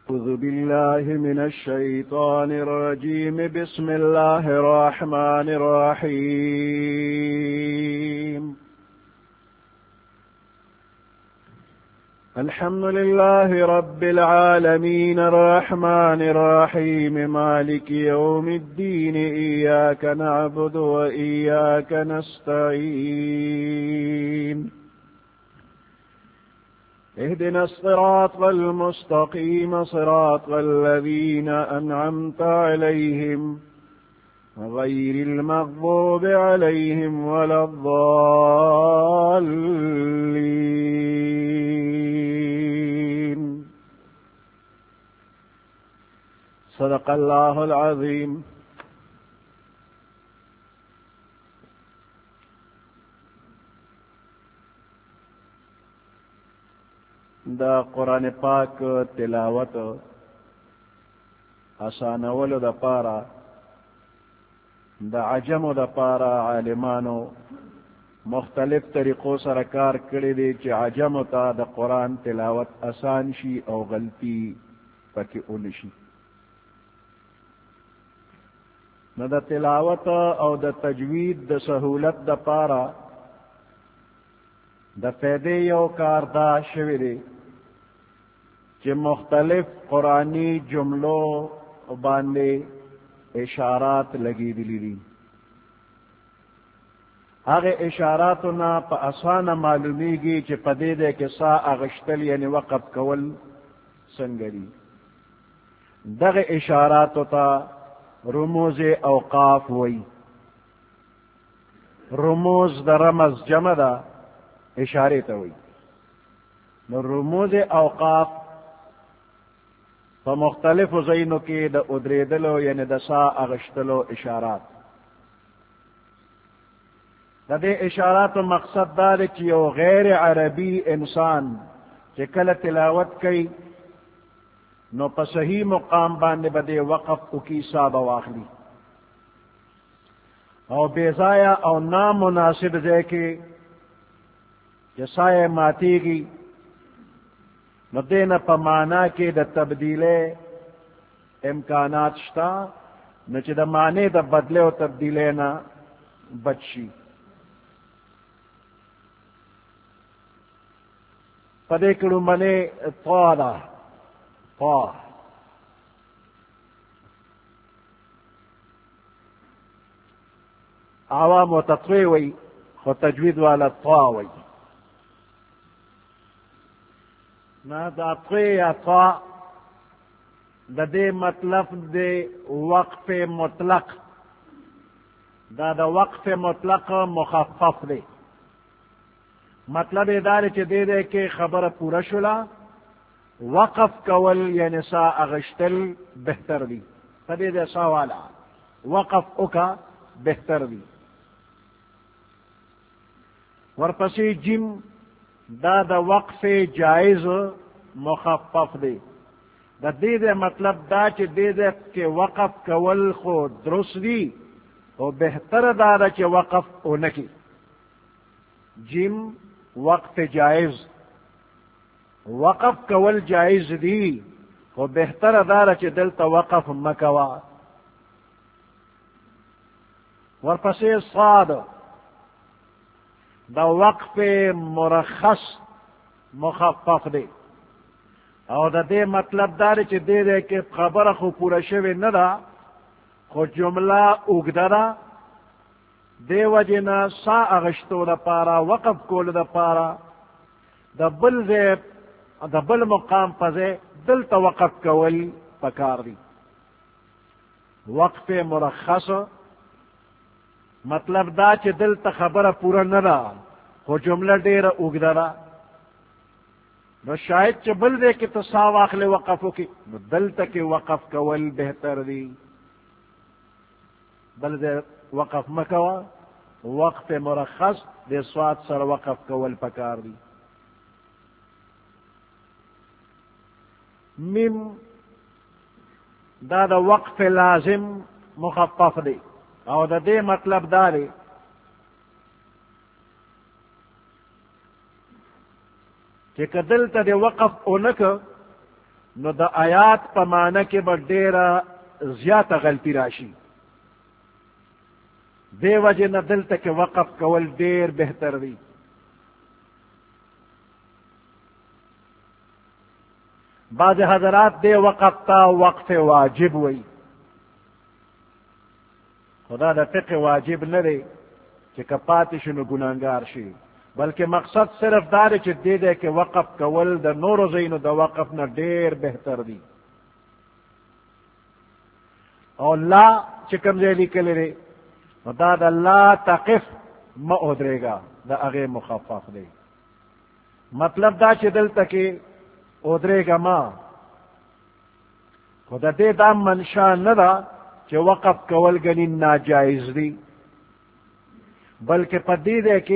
أعوذ بالله من الشيطان الرجيم. بسم الله الرحمن الرحيم. الحمد لله رب العالمين الرحمن الرحيم مالك يوم الدين. إياك نعبد وإياك نستعين. اهدنا الصراط المستقيم صراط الذين أنعمت عليهم غير المغضوب عليهم ولا الضالين. صدق الله العظيم. دا قرآن پاک تلاوت آسانولو دا پارا دا عجمو دا پارا عالمانو مختلف طریقوں سرکار کردی دی چی عجمو تا دا قرآن تلاوت آسان شی او غلطی پکی اونشی. نو دا تلاوت او دا تجوید دا سہولت دا پارا دا فیدے یو کار دا شوی دی کہ مختلف قرآنی جملوں باندے اشارات لگی دلی دی. آگے اشاراتنا پا آسان معلومی گی چی پدے دے کے سا اغشتل یعنی وقف کول سنگری. دغ اشاراتو تا رموز اوقاف وی. رموز دا رمز جمع دا اشارے تا وی. نو رموز اوقاف پا مختلف زینو کی دا ادریدلو یعنی دا سا اغشتلو اشارات. دا دے اشارات مقصد دار چی یو غیر عربی انسان چی کل تلاوت کئی نو پا صحیح مقام باندے بدے وقف اکی سابا واخلی او بیزایا او نامناسب دے کے جسائے ماتی گی نو دینا پا مانا کے دا تبدیلے امکانات شتا نو چی دا مانے دا بدلے و تبدیلے نا بچی. پدے کڑو منے طالا طا عوام و تطوی وی خو تجوید والا طا وی. نا دا طوی یا طا دا دے مطلب دے وقف مطلق. دا وقف مطلق مخفف دے. مطلب دار چے دے دے کہ خبر پورا شلا وقف کول یعنی سا اغشتل بہتر دی. پدے دے سا والا وقف اکا بہتر دی. ورپسی جم دا وقف جائز مخفف دے. دا دے دے مطلب دا چے دے دے کہ وقف کول خو درست دی او بہتر دا چے وقف اونکی. جم وقف جائز وقف کول جائز دی او بہتر دا چے دلتا وقف مکوا. ورپسی صاد دا وقف مرخص مخفف دے او دا دے مطلب دار چی دے دے کہ خبر خو پورا شوی ندا خو جملہ اگدا دا دے وجنا سا اغشتو دا پارا وقف کول دا پارا دا بل مقام پزے دل تا وقف کول پکار دی. وقف مرخص مطلب دا چی دل تا خبر پورا ندا خو جملہ دیر اگدا دا نو شاید چی بل دے کی تصا واخل وقفو کی نو دل تا کی وقف کول بہتر دی. بل دے وقف مکوا وقف مرخص دے سواد سر وقف کول پکار دی. مم دا وقف لازم مخفف دی او دا دے مطلب دارے کہ کدل تا دے وقف اونک نو دا آیات پا معنی کے با ڈیرا زیادہ غلطی راشی دے وجہ نہ دل تک وقف کول دیر بہتر دی بعض حضرات دے وقف تا وقف واجب وئی خدا دا فقہ واجب نہ دے کہ کپاتی شنو گناہگار شی بلکہ مقصد صرف دار چ دے دے کہ وقف کول دا نور زینو دا وقف نہ دیر بہتر دی اور لا چکم زیلی کلے دا دا لا تقف ما ادرے گا دا اغی مخفف دے مطلب دا چی دل تکی ادرے گا ما خدا دے دا منشا ندا چی وقف کول گنی ناجائز دی بلکہ پدی دے کی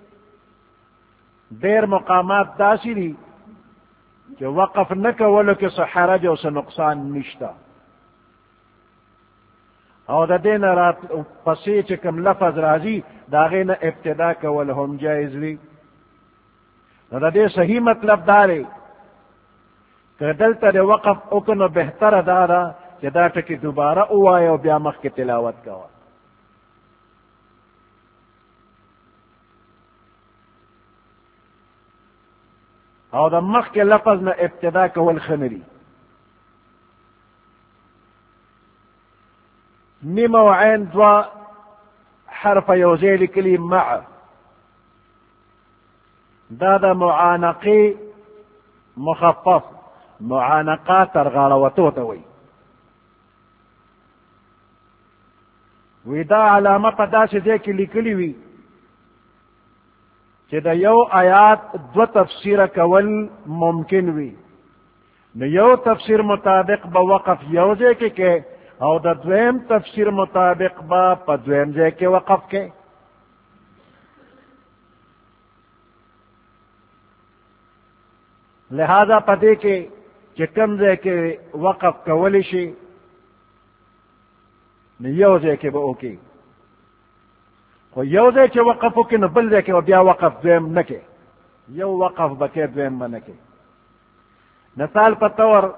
دیر مقامات داسی دی چی وقف نکولو کس حرج و سے نقصان نشتا او دا دین رات پسی چکم لفظ رازی دا غین ابتدا کول ہم جائز لی دا دے صحیح مطلب دارے کہ دلتا دے وقف اکنو بہتر دارا کہ دا ٹکی دوبارہ اوائے و بیامخ کی تلاوت کوا او دا مخ کے لفظ نا ابتدا کول خنری میم و عین دوا حرف یوزے لکلی مع دا معانقی مخفف معانقا ترغالوتو توی وی دا علامہ پا دا سے دے کی لکلی وی چی دا یو آیات دو تفسیر کول ممکن وی نو یو تفسیر مطابق با وقف یوزے کے او دا دویم تفسیر مطابق با پا دویم زے کے وقف کے لہذا پدے کے چکم زے کے وقف کولیشی یو زے کے با اوکی خو یو زے کے وقف اوکی نو بل زے کے بیا وقف دویم نکے یو وقف بکے دویم بنکے مثال پتور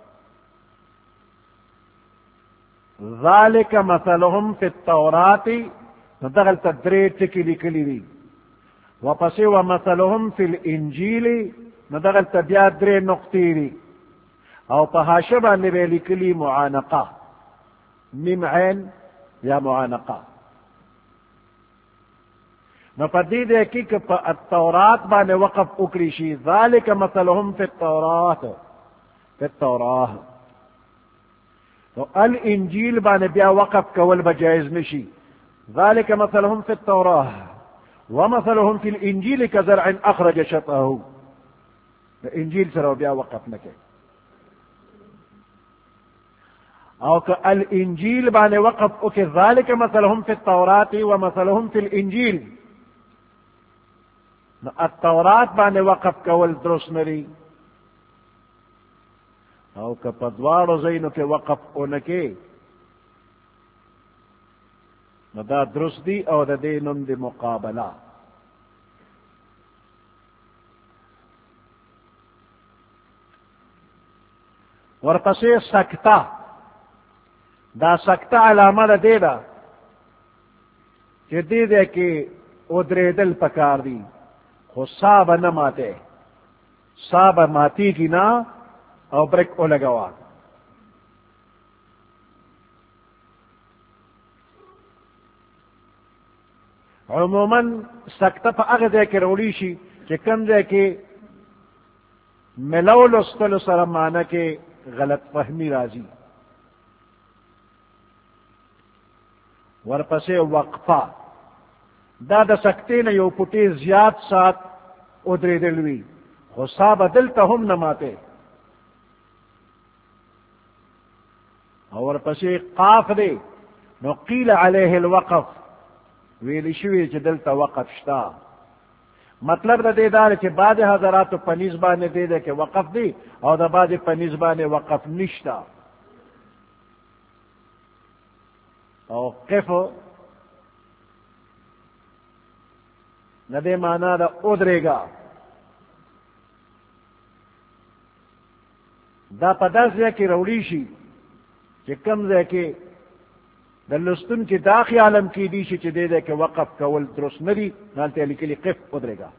ذالک مثلهم فی التوراة ندغل تدریر تکی لکلی دی وپسی ومثلهم فی الانجیل ندغل تبیاد درے نقطی دی او پہاشبہ نبی لکلی معانقہ میم عین یا معانقہ نپدی دے کی کہ پا التورات بانے وقف اکریشی ذالک مثلهم فی التوراة تو الانجیل بانے بیا وقف کول بجائز نشی ذالک مثلهم فی التوراة ومثلهم فی الانجیل کزرع اخرج شطأه انجیل سر بیا وقف نکے او کہ الانجیل بانے وقف اوکے ذالک مثلهم فی التوراة ومثلهم فی الانجیل التورات بانے وقف کول درست نری او کہ پدوارو زینو کے وقف اونکے نو دا درست دی او دا دینم دی مقابلہ ورپسے سکتہ دا سکتہ علامہ دا دے دا کہ دے دے کہ ادرے دل پکار دی خو صاب نہ ماتے صاب ماتی کی نا او بریک او لگوا عموماً سکتہ پا اغد دے کے روڑی شی کہ کم دے کے ملول استل سرمانہ کے غلط فہمی رازی ورپسے وقفہ دا سکتے نے یو پٹی زیاد ساتھ ادری دلوی خصاب دل تہم نماتے اور پسے قاف دے نو قیل علیہ الوقف ویلی شوی چی دل تا وقف شتا مطلب دا دے دار چی بعد حضرات پنیزبانے دے دے کہ وقف دی اور دا بعد پنیزبانے وقف نشتا اور قف ندے مانا دا ادرے گا دا پداس دے کی روڑی شی کہ کم دے کے دا لستن کی دا خیالم کی دی شی چی دے دے کہ وقف کول درست ندی نالتے لکلی قف ادرے گا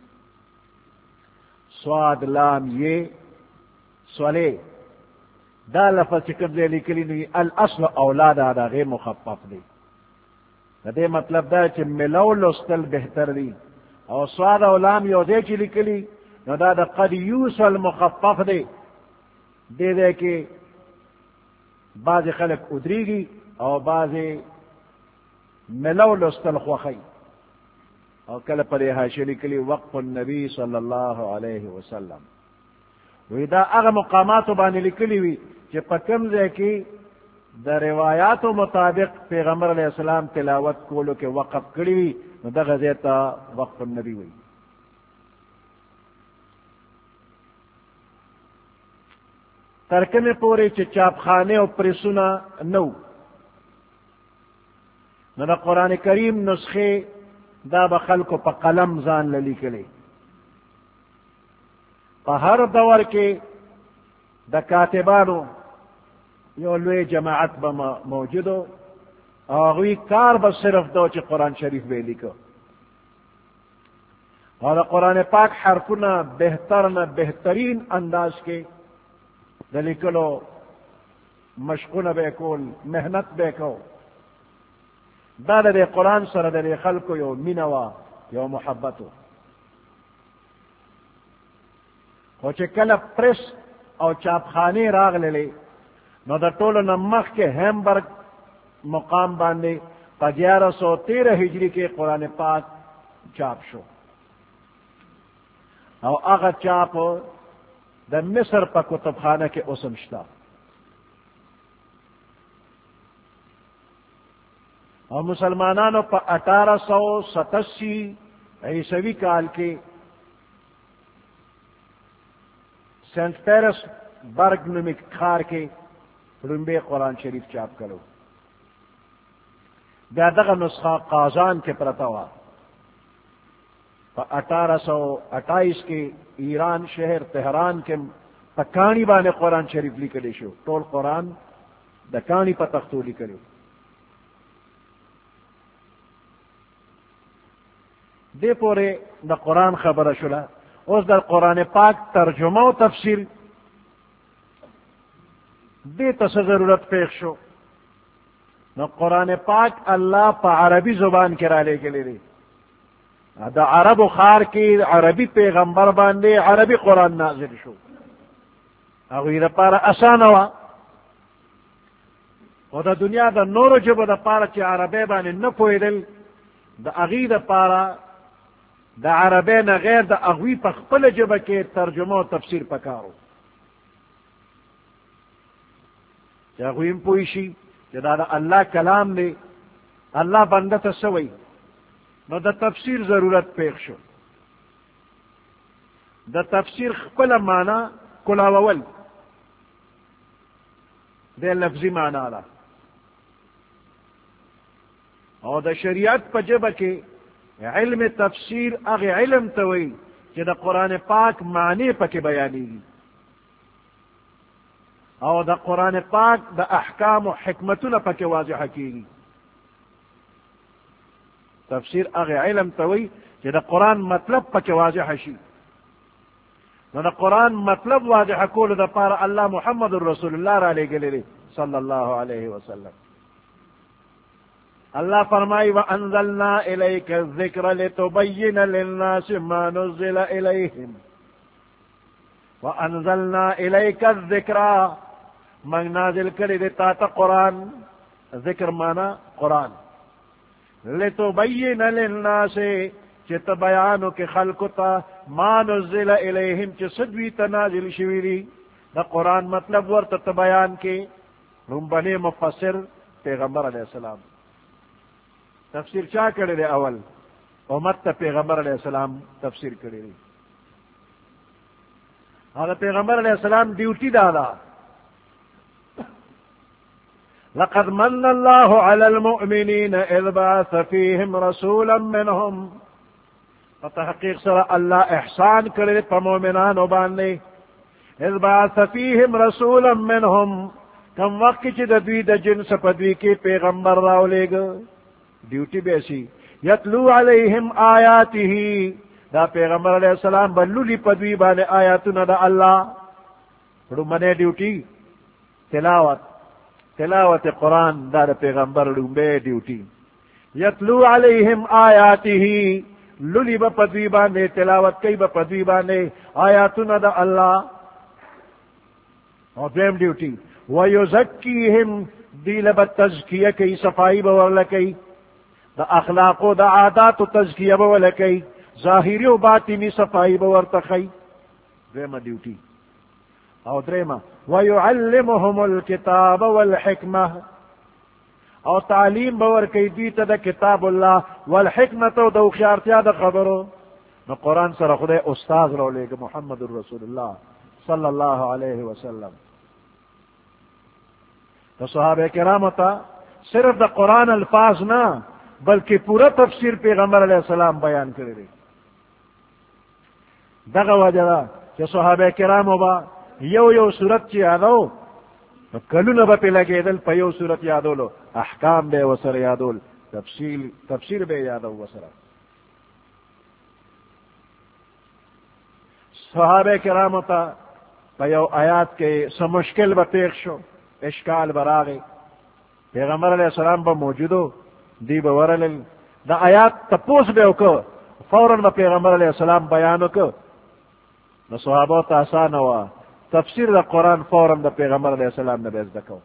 سواد لام یہ سولے دا لفظ چکم دے لکلی نوی الاصل اولاد دا غیر مخفف دی دا دے مطلب دا چی ملو لستل بہتر دی اور سواد اولام یو دے چی لکلی نو دا دا قد یوسل مخفف دی دے دے کہ بعض خلق ادری گی اور بعض ملو لستل خوخی اور کل پر حاشلی کلی وقف النبی صلی اللہ علیہ وسلم وی دا اغا مقامات بانی لکلی وی چی پکم دے کی دا روایات مطابق پیغمبر علیہ السلام تلاوت کولو کے وقف کلی وی نو دا غزیتا وقف النبی وی ترکم پوری چی چاپ خانے و پریسونا نو نو دا قرآن کریم نسخے دا بخل کو پا قلم زان للی کلے پا ہر دور کے دا کاتبانو یو لوی جماعت با موجودو آغوی کار با صرف دو چی قرآن شریف بے لکو اور دا قرآن پاک حرفنا بہترنا بہترین انداز کے دا لکلو مشقون بے کول محنت بے کو دا دے قرآن سر دے خلقو یو منوا یو محبتو خوچے کل پریس او چاپ خانے راغ لے نو دا طول نمخ کے ہیمبرگ مقام باندے پا 1113 ہجری کے قرآن پاک چاپ شو او اغا چاپ دا مصر پا کتب خانہ کے اسمشتا اور مسلمانانو پا 1887 عیسوی کال کے سینٹ پیرس برگ نمک خار کے رنبے قرآن شریف چاپ کرو بیادغ نسخہ قازان کے پرتوا پا 1828 کے ایران شہر تہران کے پکانی بانے قرآن شریف لکھلے شو ٹول قرآن دکانی پا تختو لکھلے دے پورے دا قرآن خبر شلا اس در قرآن پاک ترجمہ و تفسیر دے تس ضرورت پیش شو نو قرآن پاک اللہ پا عربی زبان کرا لے کے لے دا عرب و خار کی عربی پیغمبر باندے عربی قرآن نازل شو اگوی دا پارا آسان ہوا و دا دنیا دا نور جب دا پارا چی عربی باندے نپوئی دل دا اغی دا پارا دا عربی نا غیر دا اغوی پا خپل جب کے ترجمہ و تفسیر پکارو چی اغویم پوئیشی چی دا اللہ کلام دے اللہ بندت سوئی نو دا تفسیر ضرورت پیش شو دا تفسیر خپل مانا کلاوول دے لفظی مانا لا اور دا شریعت پا جب کے علم تفسیر اغی علم توئی کہ دا قرآن پاک معنی پا کے بیانی گی اور دا قرآن پاک دا احکام و حکمتنا پا کے واضح کی گی تفسیر اغی علم توئی کہ دا قرآن مطلب پا کے واضح شی دا قرآن مطلب واضح کول دا پارا اللہ محمد الرسول اللہ را لے گلے صلی اللہ علیہ وسلم اللہ فرمائی وَأَنزَلْنَا إِلَيْكَ الذِّكْرَ لِتُبَيِّنَ لِلنَّاسِ مَا نُزِّلَ إِلَيْهِمْ وَأَنزَلْنَا إِلَيْكَ الذِّكْرَ من نازل کری دیتا تا قرآن ذکر مانا قرآن لِتُبَيِّنَ لِلنَّاسِ چت بیانو کے خلقتا ما نُزِّلَ إِلَيْهِمْ چت صدوی تنازل شویری دا قرآن مطلب ورطا بیان کے رنبنی مفسر پیغمبر علیہ السلام تفسیر چا کرے دے اول امت تا پیغمبر علیہ السلام تفسیر کرے دے اور پیغمبر علیہ السلام ڈیوٹی دادا لقد من اللہ علی المؤمنین اذ بعث فیہم رسولا منہم فتحقیق سر اللہ احسان کرے پا مومنان و باندے اذ بعث فیہم رسولا منہم کم وقت چی دا دوی دا جنس پدوی کی پیغمبر راو لے گا ڈیوٹی بیسی یتلو علیہم آیاتی دا پیغمبر علیہ السلام بلولی پدوی بانے آیاتنا دا اللہ رمانے ڈیوٹی تلاوت قرآن دا پیغمبر رمبے ڈیوٹی یتلو علیہم آیاتی للی با پدوی بانے تلاوت کئی با پدوی بانے آیاتنا دا اللہ اور دویم ڈیوٹی وَيُزَكِّيهِمْ دیل با تزکیہ کئی صفائی باور لکی دا اخلاق و دا عادات و تزکیہ باور لکی ظاہری و باطنی صفائی باور تخی دویم ڈیوٹی اور دریم وَيُعَلِّمُهُمُ الْكِتَابَ وَالْحِكْمَةِ اور تعلیم باور کئی دیتا دا کتاب اللہ والحکمت و دا اخیارتیا دا خبرو نو قرآن سر خدای استاذ رو لے گا محمد الرسول اللہ صلی اللہ علیہ وسلم تو صحابہ کرام تا صرف دا قرآن الفاظ نہ بلکہ پورا تفسیر پیغمبر علیہ السلام بیان کرے رہے دغا وجہ دا کہ صحابہ کرام با یو صورت چی یادو کلو نبا پی لگے دل پا یو صورت یادو لو احکام بے وسر یادو تفسیر بے یادو وسر صحابہ کرام تا پا یو آیات کے سمشکل با پیخ شو اشکال براغی پیغمبر علیہ السلام با موجودو دی با ورلل دا آیات تپوس بے اوکو فوراً با پیغمبر علیہ السلام بیانو کو دا صحابہ تا آسان ہوا تفسیر دا قرآن فوراً دا پیغمبر علیہ السلام نے بیز دکو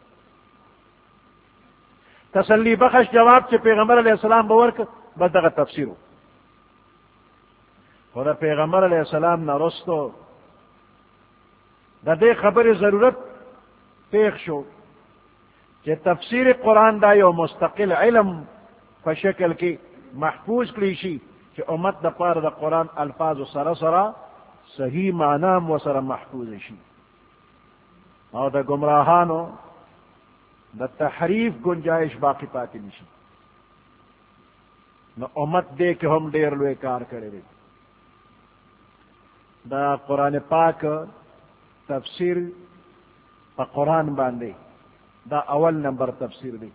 تسلی بخش جواب چے پیغمبر علیہ السلام بورک بس دا تفسیرو خدا پیغمبر علیہ السلام نا رستو دا دے خبر ضرورت پیخ شو کہ تفسیر قرآن دا یو مستقل علم فشکل کی محفوظ کلیشی کہ امت دا پار دا قرآن الفاظ و سرا صحیح معنام و سر محفوظ شی اور دا گمراہانو دا تحریف گنجائش باقی پاتی نشی نو امت دے کہ ہم دیر لوے کار کرے دے دا قرآن پاک تفسیر پا قرآن باندے دا اول نمبر تفسیر دی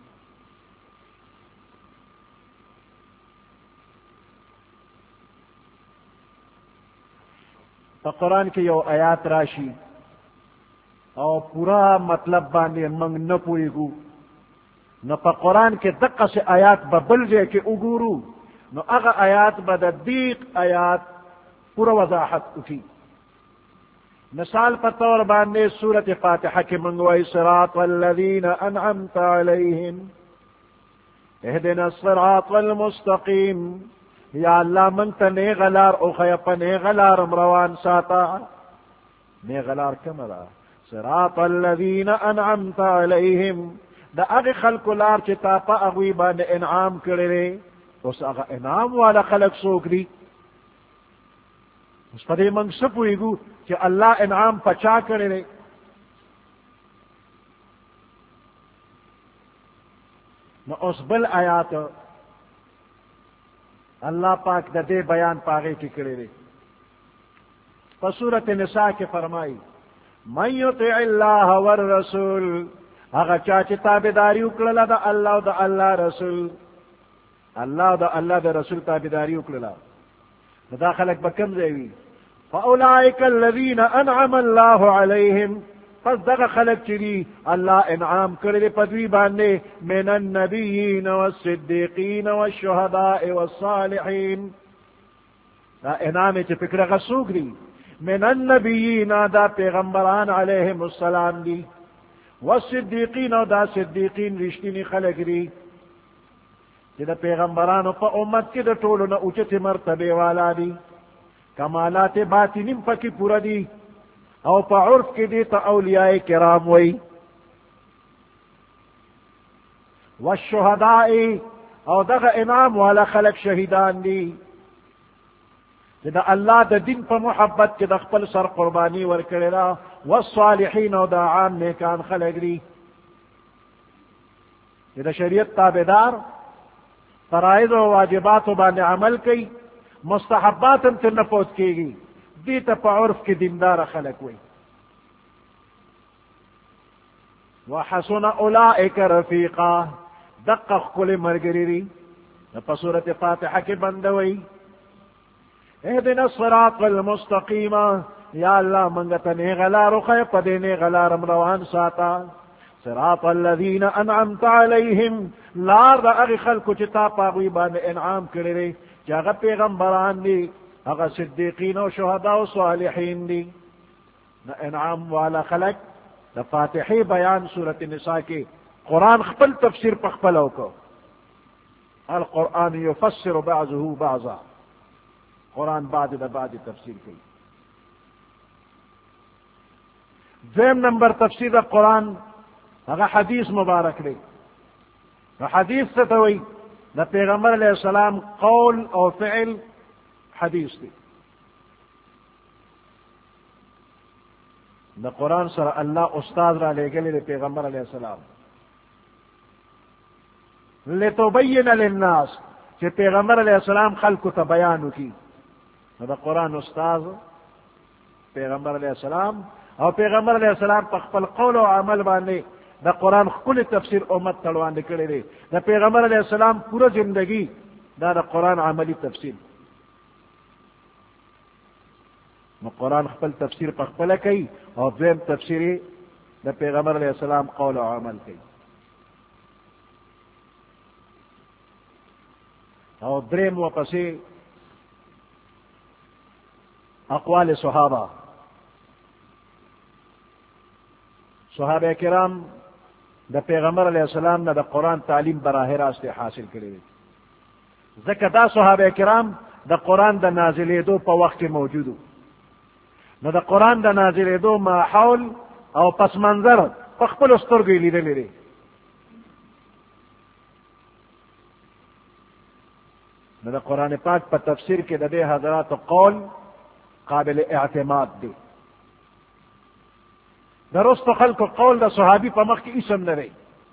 پا قرآن کی یو آیات راشی اور پورا مطلب باندے منگ نہ پوئی گو نہ پا قرآن کے دقا سے آیات ببل جے کے اگورو نو اگا آیات بدیق آیات پورا وضاحت اٹھی مثال پتور باندے سورت فاتحہ کے منگوائی صراط والذین انعمت علیہم اہدنا الصراط المستقیم یا اللہ منگتا نیغلار اخیپا نیغلار امروان ساتا نیغلار کمرا صراط الذین انعمت علیہم دا اغی خلق لار چتا پا اغوی باندے انعام کرے اس اغا انعام والا خلق سوک دی اس پدے منگ سپوئی گو کہ اللہ انعام پچا کرے نو اس بل آیات اللہ پاک دا دے بیان پاگے کی کرے فسورت نساء کے فرمائی من یطع اللہ والرسول اگا چاچی تابداری اکڑلا دا اللہ دا اللہ رسول اللہ دا اللہ دا رسول تابداری اکڑلا دا خلق بکم زیوی فاولائک الذین انعم اللہ علیہم پس دغا خلق چلی اللہ انعام کردے پدوی باندے من النبیین والصدیقین والشہداء والصالحین دا انعامی چی فکر غسوک دی من النبیین دا پیغمبران علیہم السلام دی والصدیقین دا صدیقین رشتینی خلق دی جدا پیغمبرانو پا امت کی دا طولنا اچت مرتبے والا دی کمالات باطنیم پکی پورا دی او پا عرف کی دی تا اولیاء کرام وی والشہدائی او دغا انعام والا خلق شہیدان دی جدا اللہ دا دن پا محبت کی دا خپل سر قربانی ورکڑی دا والصالحین او دا عام نیکان خلق دی جدا شریعت تابدار فرائض و واجبات و باندے عمل کی مستحبات انت نفوت کی گی دیتا پا عرف کی دیندار خلق ہوئی وحسن اولئک رفیقا دقق کل مرگری پا سورت فاتحہ کے بندوئی اہدنا الصراط المستقیم یا اللہ منگتا نیغلا رخی پدے نیغلا رمروان ساتا صراط الذین انعمت علیہم لار دا اغی خلقو چتا پاگوی بان انعام کرے چاگا پیغمبران دی اغا صدیقین و شہداء و صالحین دی نا انعام والا خلق دا فاتحی بیان سورت نساء کی قرآن خپل تفسیر پخپلو کو القرآن یفسر بعضه بعضا قرآن بعد دا بعد تفسیر کی دویم نمبر تفسیر دا قرآن اگر حدیث مبارک لے حدیث سے توئی دا پیغمبر علیہ السلام قول او فعل حدیث دی دا قرآن سر اللہ استاد را لے گلے پیغمبر علیہ السلام لتبین للناس کہ پیغمبر علیہ السلام خلق تا بیانو کی دا قرآن استاد پیغمبر علیہ السلام اور پیغمبر علیہ السلام پخپل قول و عمل باندے دا قرآن کل تفسیر امت تلوان کرے دے دا پیغمبر علیہ السلام پورا زندگی دا قرآن عملی تفسیر قرآن خپل تفسیر پخپل کئی اور دویم تفسیری دا پیغمبر علیہ السلام قول و عمل کئی اور دریم و پسی اقوال صحابہ صحابہ کرام دا پیغمبر علیہ السلام نے دا قرآن تعلیم براہ راست حاصل کرے ذکر دا صحابہ کرام دا قرآن دا نازلے دو پا وقت موجودو نو دا قرآن دا نازلے دو ماحول او پس منظر پخپل استرگی لیدے لیدے نو دا قرآن پاک پا تفسیر کے دا دے حضرات قول قابل اعتماد دے درست خلق قول دا صحابی پا مخ کی اسم نرے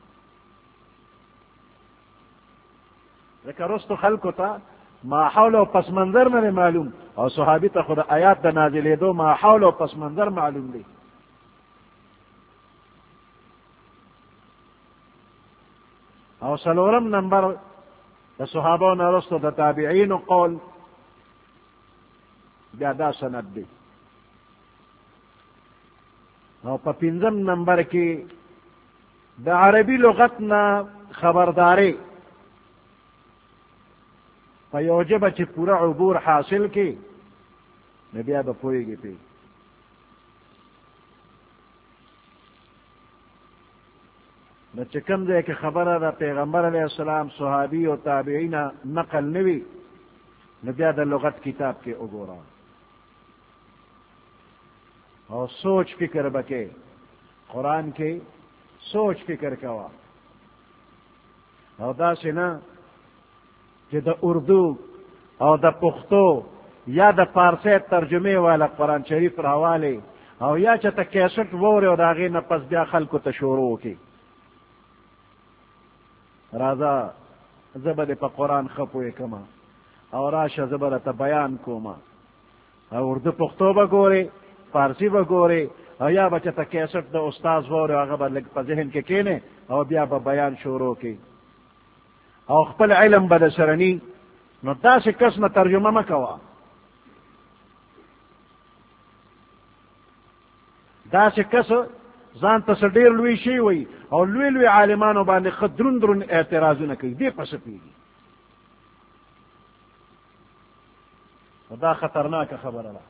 لیکن رست خلق تا ما حول و پس منظر نرے معلوم اور صحابی تا خود آیات دا نازلے دو ما حول و پس منظر معلوم دے اور سلورم نمبر دا صحابہ نرست دا تابعین قول بیادا سند دے اور پنجم نمبر کی دا عربی لغت نہ خبردارے پیوجب چی پورا عبور حاصل کی نبیا بپوئے گی پی نہ چکم دے کہ خبر دا پیغمبر علیہ السلام صحابی و تابعین نقل نوی نبیا دا لغت کتاب کے عبورا اور سوچ فکر بکے قرآن کے سوچ فکر کوا اور دا سنا کہ دا اردو اور دا پختو یا دا پارسی ترجمے والا قرآن شریف راوالے اور یا چتا کیسٹ وورے اور آگے نہ پس بیا خلق تشورو کی رازا زبد پا قرآن خپوئے کما اور آشا زبد تا بیان کوما اور اردو پختو با گورے فارسی با گورے اور یا بچتا کیسٹ دا استاذ وورے آگا با لگ پا ذہن کے کینے اور بیا با بیان شورو کی اور خپل علم بدا سرنی نو دا سے کس نہ ترجمہ مکوا دا سے کس زان تصدیر لوی شی وی اور لوی لوی عالمانو باندې خدرون درون اعتراضو نکی دی پس پیگی دا خطرناک خبر اللہ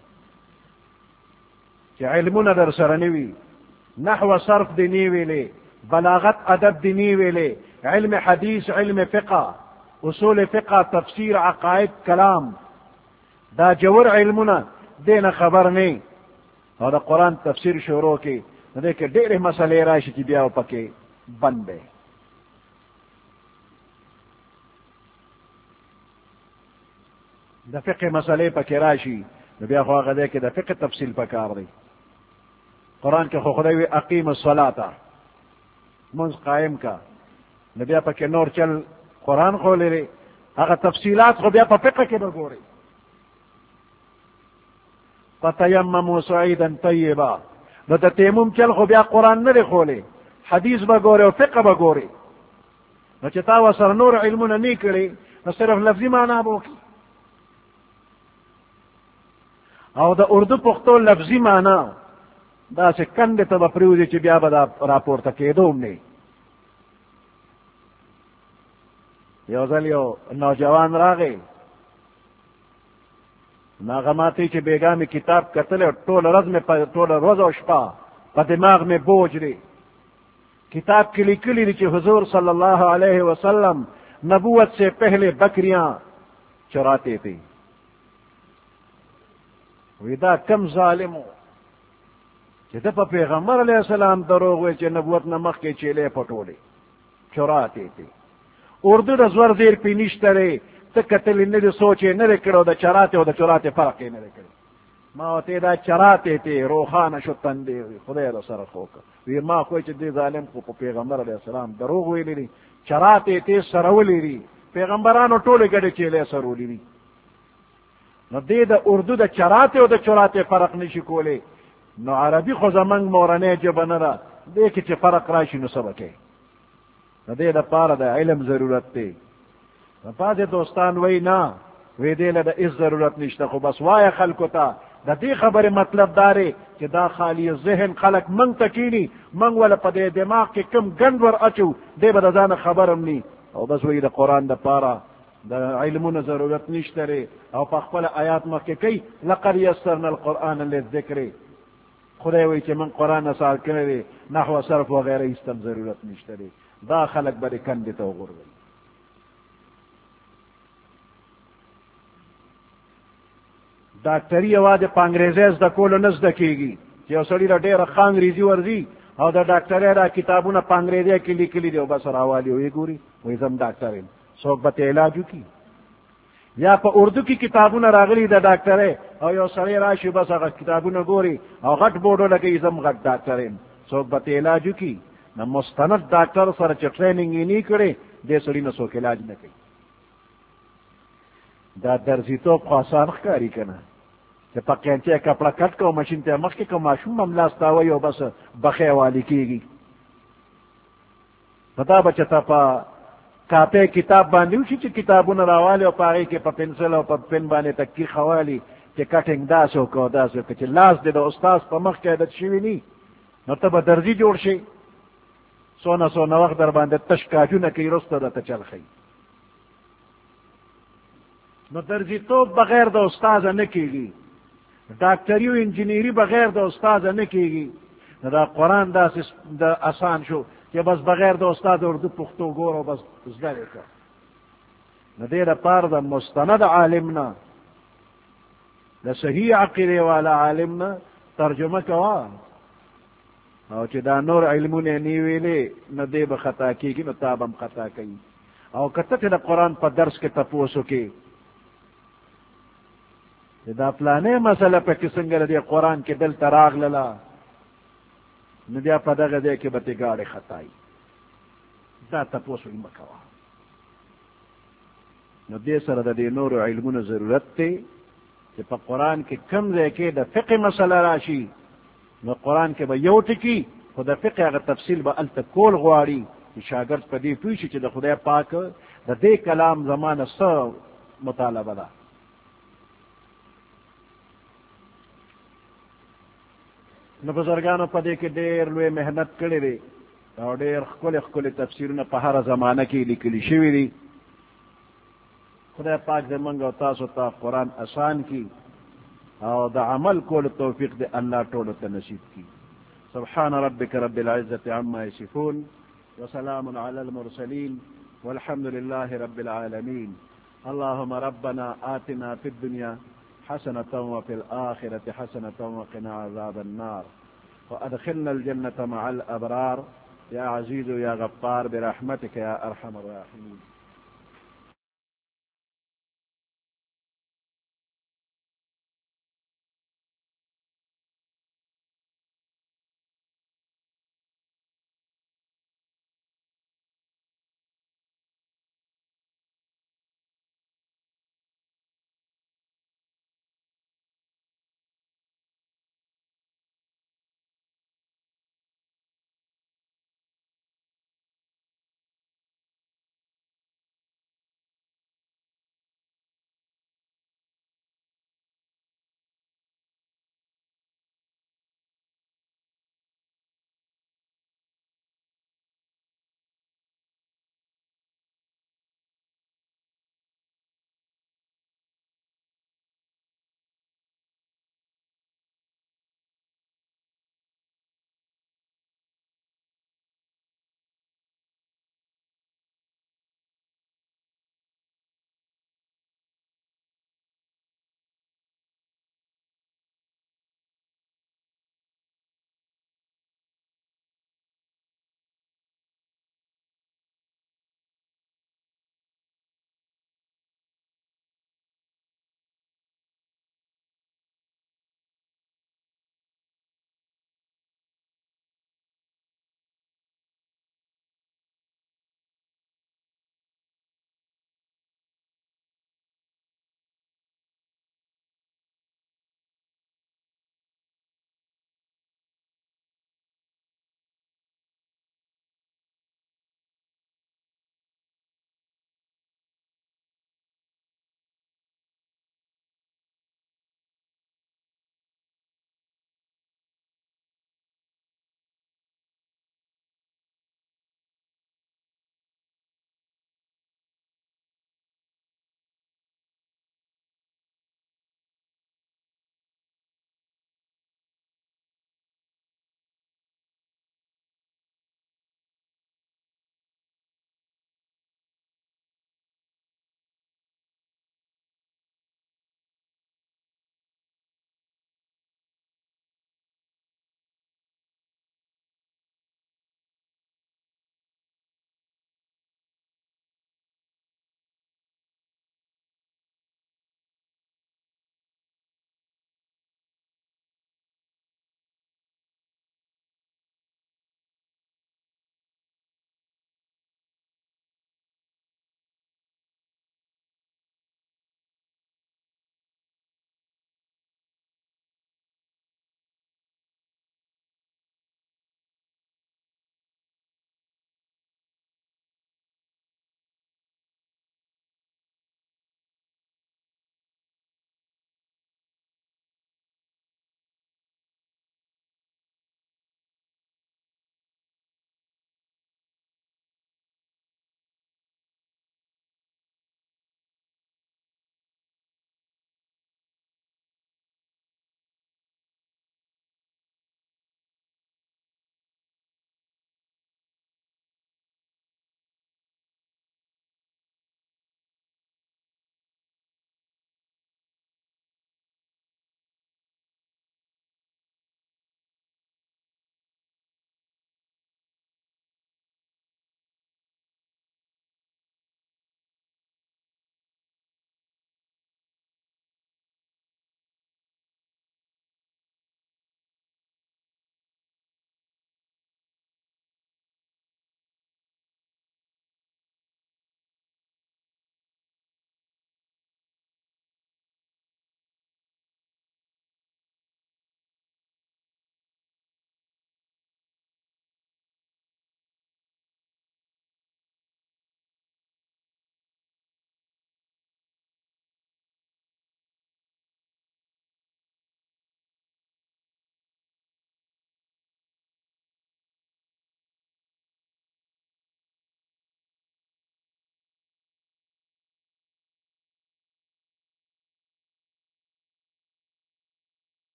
کہ علمون در سرنوی نحو صرف دی نیوی لے بلاغت ادب دی نیوی لے علم حدیث علم فقہ اصول فقہ تفسیر عقائد کلام دا جور علمنا دینا خبر نہیں اور دا قرآن تفسیر شروع کی دیکھ دیر مسئلے راشی کی بیاو پکے بند ہے دا فقہ مسئلے پکے راشی بیا خواہ دیکھ دا فقہ تفصیل پکار دی قرآن کے خودوی اقیم الصلاة منز قائم کا نبیا پکے نور چل قرآن خو لے رے اگر تفصیلات خو بیا پا فقہ کے بگو رے فتیمموا صعیدا طیبا نو دا تیمم چل خو بیا قرآن نرے خولے حدیث بگورے اور فقہ بگورے نو چتا و سر نور علمنا نہیں کرے نو صرف لفظی معنی بو کی او دا اردو پختو لفظی معنی دا سے کند تا پریوزی چی بیا بدا راپور تکی دوم نے یو ذل یو نوجوان راگے ناغماتی چی بیگامی کتاب کتلے طول روز و شپا پا دماغ میں بوجھ رے کتاب کلی کلی چی حضور صلی اللہ علیہ وسلم نبوت سے پہلے بکریاں چراتے تھے ویدا کم ظالمو چی دا پا پیغمبر علیہ السلام دروغ ہوئے چی نبوت نمخ کے چیلے پٹولے چراتے تھے اردو دا زور دیر پی نشترے تکتلی ندی سوچے نرے کرو دا چراتے و دا چراتے فرقے نرے کرو ما تے دا چراتے تھے روحان شتن دے خدا دا سر خوکا وی ما کوئی چی دی ظالم کو پیغمبر علیہ السلام دروغ ہوئی لی چراتے تھے سرولی لی پیغمبرانو ٹولے گڑے چیلے سرولی لی نو دے دا اردو دا چراتے و دا چراتے فرق نشی کولے نو عربی خو زمنگ مورنے جبنرا دیکھ چی فرق راشی نو سبکے نو دے دا پارا دا علم ضرورت تے نو پاس دوستان وی نا وی دے دا اس ضرورت نشتا خو بس وایا خلکو تا دا دی خبر مطلب دارے کہ دا خالی ذہن خلق منگ تکینی منگ والا پا دے دماغ کے کم گند ور اچو دے با دان خبرم نی او بس وی دا قرآن دا پارا دا علمون ضرورت نشترے او پا خپل آیات مکے کئی لقد یسرنا القرآن للذکر خدای وی چی من قرآن اصال کرے نحو صرف وغیرہ استم ضرورت نشترے دا خلق بڑے کندتا غرور ڈاکٹری آواز پانگریزیز دا کولو نزد کی گی چی او سڑی را دیر خانگریزی ورزی او دا ڈاکٹری را کتابونا پانگریزی کلی کلی دیو بس راوالی ہوئی گوری ویزم ڈاکٹرین سوک بت علاجو کی یا پا اردو کی کتابونا راغلی دا ڈاکٹر ہے او یو سڑی راشی بس اگر کتابونا گوری او غٹ بورڈو لگی ازم غٹ ڈاکٹرین سوک بت علاجو کی نا مستند ڈاکٹر سر چا ٹریننگی نہیں کرے دے سڑی نا سوک علاج نکی دا درزی تو خواسان خکاری کنا چا پا کینچے کپڑا کٹ کو مشین تے مخی کو معشوم مملاستاوی او بس بخی والی کی گی پتا بچتا پا کاپے کتاب باندیو چی کتابون راوالی او پاگی کے پا پنسل او پا پن باندی تکی خوالی چی کٹنگ داسو کو داسو کو چی لاس دے دا استاز پا مخ کے عدد شوی نی نو تا با درزی جوڑ شی سونا سونا وقت در باندی تشکاجو نکی رست دا تا چل خی نو درزی تو بغیر دا استاز نکی گی ڈاکٹریو انجینئری بغیر دا استاز نکی گی نو دا قرآن دا آسان شو کہ بس بغیر دا استاد اردو پختو گورو بس ازدارے کر نو دیر پار دا مستند عالمنا دا صحیح عقیدے والا عالمنا ترجمہ کوا او چی دا نور علمونے نیویلے نو دے با خطا کی گی نو تابم خطا کی او کتا چی دا قرآن پا درس کے تپوسو کی دا پلانے مسئلہ پا کسنگر دے قرآن کے دل تراغ للا ندیا پا دا دے کے بتی گاڑی خطائی دا تپوسو مکوا نو دے سر دا دے نور علمون ضرورت تے کہ پا قرآن کے کم دے کے دا فقہ مسئلہ راشی نو قرآن کے با یو ٹکی خدا فقہ اگر تفصیل با التا کول غواری شاگرد پا دی پوشی چی دا خدا پاک دا دے کلام زمان سا مطالبہ دا نو بزرگانو پا دے کے دیر لوے محنت کرے دے اور دیر خکل تفسیرنا پا ہر زمانہ کی لکلی شوی دی خدا پاک دے منگا و تاسو تا قرآن آسان کی اور دا عمل کول توفیق دے اللہ ٹولو تا نصیب کی سبحان ربک رب العزت عما یصفون وسلام علی المرسلین والحمد للہ رب العالمین اللہم ربنا آتنا فی الدنیا حسنة وفي الآخرة حسنة وقنا عذاب النار وأدخلنا الجنة مع الأبرار يا عزيز يا غفار برحمتك يا أرحم الراحمين